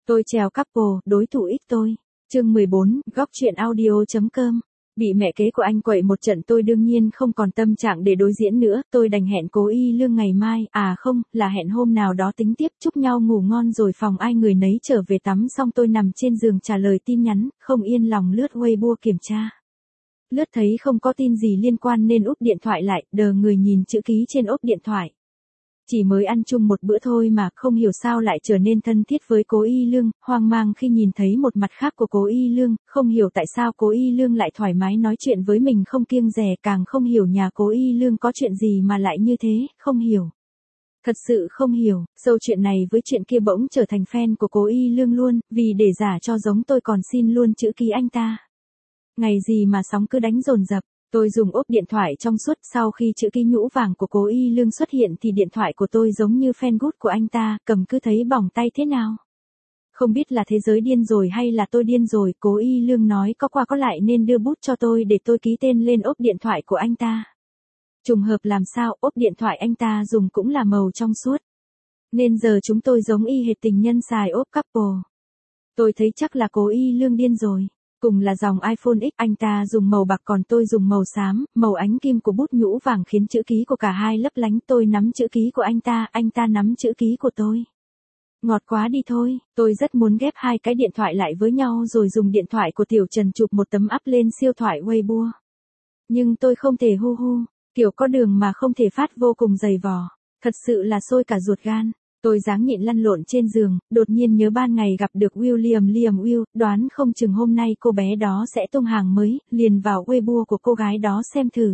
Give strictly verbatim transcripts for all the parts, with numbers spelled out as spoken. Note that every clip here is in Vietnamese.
Tôi trèo couple, đối thủ ít tôi. Chương mười bốn, góc chuyện audio.com. Bị mẹ kế của anh quậy một trận tôi đương nhiên không còn tâm trạng để đối diễn nữa, tôi đành hẹn Cố Y Lương ngày mai, à không, là hẹn hôm nào đó tính tiếp, chúc nhau ngủ ngon rồi phòng ai người nấy trở về tắm xong tôi nằm trên giường trả lời tin nhắn, không yên lòng lướt Weibo kiểm tra. Lướt thấy không có tin gì liên quan nên úp điện thoại lại, đờ người nhìn chữ ký trên ốp điện thoại. Chỉ mới ăn chung một bữa thôi mà không hiểu sao lại trở nên thân thiết với Cố Y Lương, hoang mang khi nhìn thấy một mặt khác của Cố Y Lương, không hiểu tại sao Cố Y Lương lại thoải mái nói chuyện với mình không kiêng dè, càng không hiểu nhà Cố Y Lương có chuyện gì mà lại như thế, không hiểu. Thật sự không hiểu, sâu chuyện này với chuyện kia bỗng trở thành fan của Cố Y Lương luôn, vì để giả cho giống tôi còn xin luôn chữ ký anh ta. Ngày gì mà sóng cứ đánh dồn dập. Tôi dùng ốp điện thoại trong suốt, sau khi chữ ký nhũ vàng của Cố Y Lương xuất hiện thì điện thoại của tôi giống như fan good của anh ta, cầm cứ thấy bỏng tay thế nào. Không biết là thế giới điên rồi hay là tôi điên rồi, Cố Y Lương nói có qua có lại nên đưa bút cho tôi để tôi ký tên lên ốp điện thoại của anh ta. Trùng hợp làm sao, ốp điện thoại anh ta dùng cũng là màu trong suốt. Nên giờ chúng tôi giống y hệt tình nhân xài ốp couple. Tôi thấy chắc là Cố Y Lương điên rồi. Cùng là dòng iPhone X, anh ta dùng màu bạc còn tôi dùng màu xám, màu ánh kim của bút nhũ vàng khiến chữ ký của cả hai lấp lánh, tôi nắm chữ ký của anh ta, anh ta nắm chữ ký của tôi. Ngọt quá đi thôi, tôi rất muốn ghép hai cái điện thoại lại với nhau rồi dùng điện thoại của Tiểu Trần chụp một tấm up lên siêu thoại Weibo. Nhưng tôi không thể hu hu, kiểu có đường mà không thể phát vô cùng dày vò, thật sự là sôi cả ruột gan. Tôi dáng nhịn lăn lộn trên giường, đột nhiên nhớ ban ngày gặp được William Liam Will, đoán không chừng hôm nay cô bé đó sẽ tung hàng mới, liền vào Weibo của cô gái đó xem thử.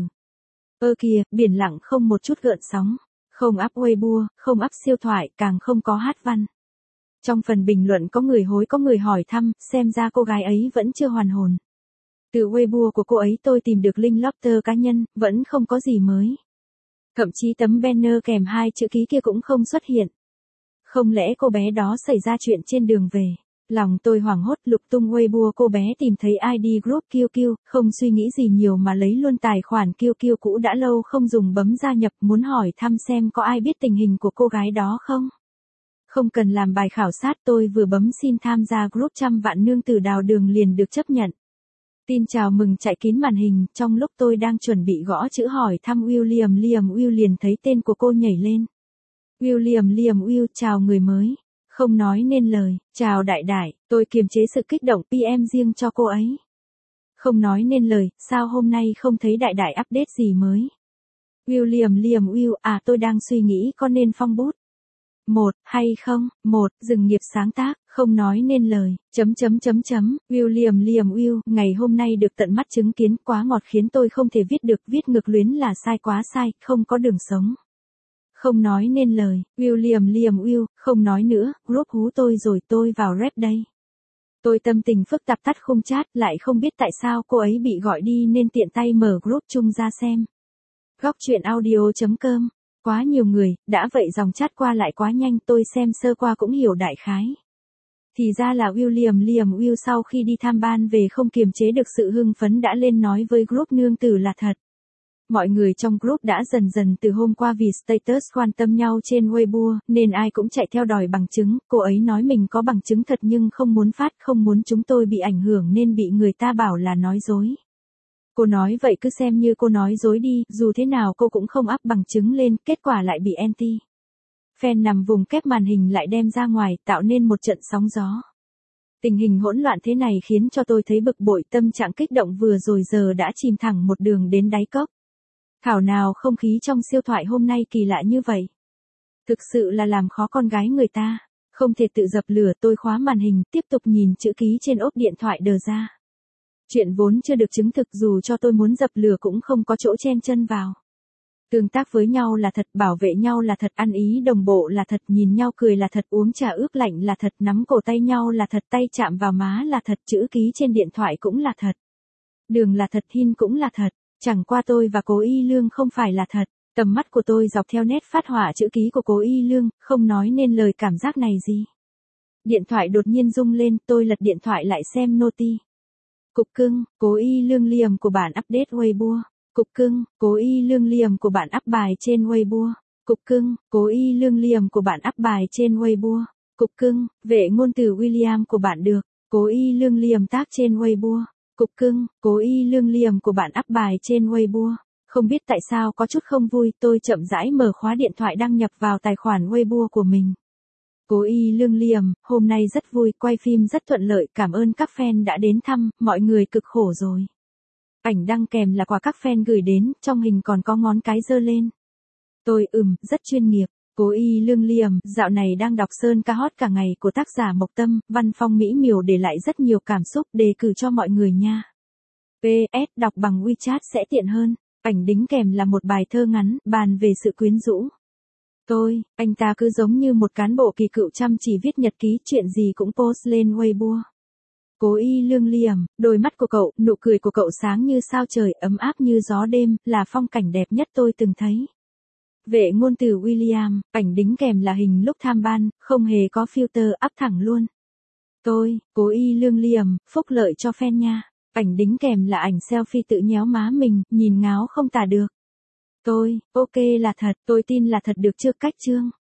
Ơ kìa, biển lặng không một chút gợn sóng, không up Weibo, không up siêu thoại, càng không có hát văn. Trong phần bình luận có người hối có người hỏi thăm, xem ra cô gái ấy vẫn chưa hoàn hồn. Từ Weibo của cô ấy tôi tìm được link lobster cá nhân, vẫn không có gì mới. Thậm chí tấm banner kèm hai chữ ký kia cũng không xuất hiện. Không lẽ cô bé đó xảy ra chuyện trên đường về? Lòng tôi hoảng hốt lục tung Weibo cô bé tìm thấy i đê group kiu kiu, không suy nghĩ gì nhiều mà lấy luôn tài khoản kiu kiu cũ đã lâu không dùng bấm gia nhập, muốn hỏi thăm xem có ai biết tình hình của cô gái đó không? Không cần làm bài khảo sát, tôi vừa bấm xin tham gia group trăm vạn nương tử đào đường liền được chấp nhận. Tin chào mừng chạy kín màn hình, trong lúc tôi đang chuẩn bị gõ chữ hỏi thăm William Liam Will liền thấy tên của cô nhảy lên. William Liam Will, chào người mới. Không nói nên lời, chào đại đại, tôi kiềm chế sự kích động pê em riêng cho cô ấy. Không nói nên lời, sao hôm nay không thấy đại đại update gì mới. William Liam Will, à tôi đang suy nghĩ có nên phong bút. Một, hay không, một, dừng nghiệp sáng tác, không nói nên lời, chấm chấm chấm chấm, William Liam Will, ngày hôm nay được tận mắt chứng kiến quá ngọt khiến tôi không thể viết được, viết ngược luyến là sai quá sai, không có đường sống. Không nói nên lời, William Liam Will, không nói nữa, group hú tôi rồi tôi vào rep đây. Tôi tâm tình phức tạp tắt khung chat, lại không biết tại sao cô ấy bị gọi đi nên tiện tay mở group chung ra xem. Góc chuyện audio.com, quá nhiều người, đã vậy dòng chat qua lại quá nhanh, tôi xem sơ qua cũng hiểu đại khái. Thì ra là William Liam Will sau khi đi tham ban về không kiềm chế được sự hưng phấn đã lên nói với group nương tử là thật. Mọi người trong group đã dần dần từ hôm qua vì status quan tâm nhau trên Weibo, nên ai cũng chạy theo đòi bằng chứng, cô ấy nói mình có bằng chứng thật nhưng không muốn phát, không muốn chúng tôi bị ảnh hưởng nên bị người ta bảo là nói dối. Cô nói vậy cứ xem như cô nói dối đi, dù thế nào cô cũng không up bằng chứng lên, kết quả lại bị anti. Fan nằm vùng kép màn hình lại đem ra ngoài, tạo nên một trận sóng gió. Tình hình hỗn loạn thế này khiến cho tôi thấy bực bội, tâm trạng kích động vừa rồi giờ đã chìm thẳng một đường đến đáy cốc. Thảo nào không khí trong siêu thoại hôm nay kỳ lạ như vậy. Thực sự là làm khó con gái người ta. Không thể tự dập lửa, tôi khóa màn hình, tiếp tục nhìn chữ ký trên ốp điện thoại đờ ra. Chuyện vốn chưa được chứng thực, dù cho tôi muốn dập lửa cũng không có chỗ chen chân vào. Tương tác với nhau là thật, bảo vệ nhau là thật, ăn ý đồng bộ là thật, nhìn nhau cười là thật, uống trà ướp lạnh là thật, nắm cổ tay nhau là thật, tay chạm vào má là thật, chữ ký trên điện thoại cũng là thật. Đường là thật, hin cũng là thật. Chẳng qua tôi và Cố Y Lương không phải là thật. Tầm mắt của tôi dọc theo nét phát họa chữ ký của Cố Y Lương, không nói nên lời cảm giác này gì. Điện thoại đột nhiên rung lên, tôi lật điện thoại lại xem noti. Cục cưng, Cố Y Lương Liam của bạn update Weibo. Cục cưng, Cố Y Lương Liam của bạn up bài trên Weibo. Cục cưng, Cố Y Lương Liam của bạn up bài trên Weibo. Cục cưng, vệ ngôn từ William của bạn được. Cố Y Lương Liam tác trên Weibo. Cục cưng, Cố Y Lương Liam của bạn up bài trên Weibo. Không biết tại sao có chút không vui, tôi chậm rãi mở khóa điện thoại đăng nhập vào tài khoản Weibo của mình. Cố Y Lương Liam, hôm nay rất vui, quay phim rất thuận lợi, cảm ơn các fan đã đến thăm, mọi người cực khổ rồi. Ảnh đăng kèm là quà các fan gửi đến, trong hình còn có ngón cái giơ lên. Tôi ừm, rất chuyên nghiệp. Cố Y Lương Liam, dạo này đang đọc sơn ca hot cả ngày của tác giả Mộc Tâm, văn phong mỹ miều để lại rất nhiều cảm xúc, đề cử cho mọi người nha. pê ét đọc bằng WeChat sẽ tiện hơn. Ảnh đính kèm là một bài thơ ngắn, bàn về sự quyến rũ. Tôi, anh ta cứ giống như một cán bộ kỳ cựu chăm chỉ viết nhật ký, chuyện gì cũng post lên Weibo. Cố Y Lương Liam, đôi mắt của cậu, nụ cười của cậu sáng như sao trời, ấm áp như gió đêm, là phong cảnh đẹp nhất tôi từng thấy. Vệ ngôn từ William, ảnh đính kèm là hình lúc tham ban, không hề có filter, up thẳng luôn. Tôi, Cố Y Lương Liam, phúc lợi cho fan nha. Ảnh đính kèm là ảnh selfie tự nhéo má mình, nhìn ngáo không tả được. Tôi, ok là thật, tôi tin là thật được chưa cách chương.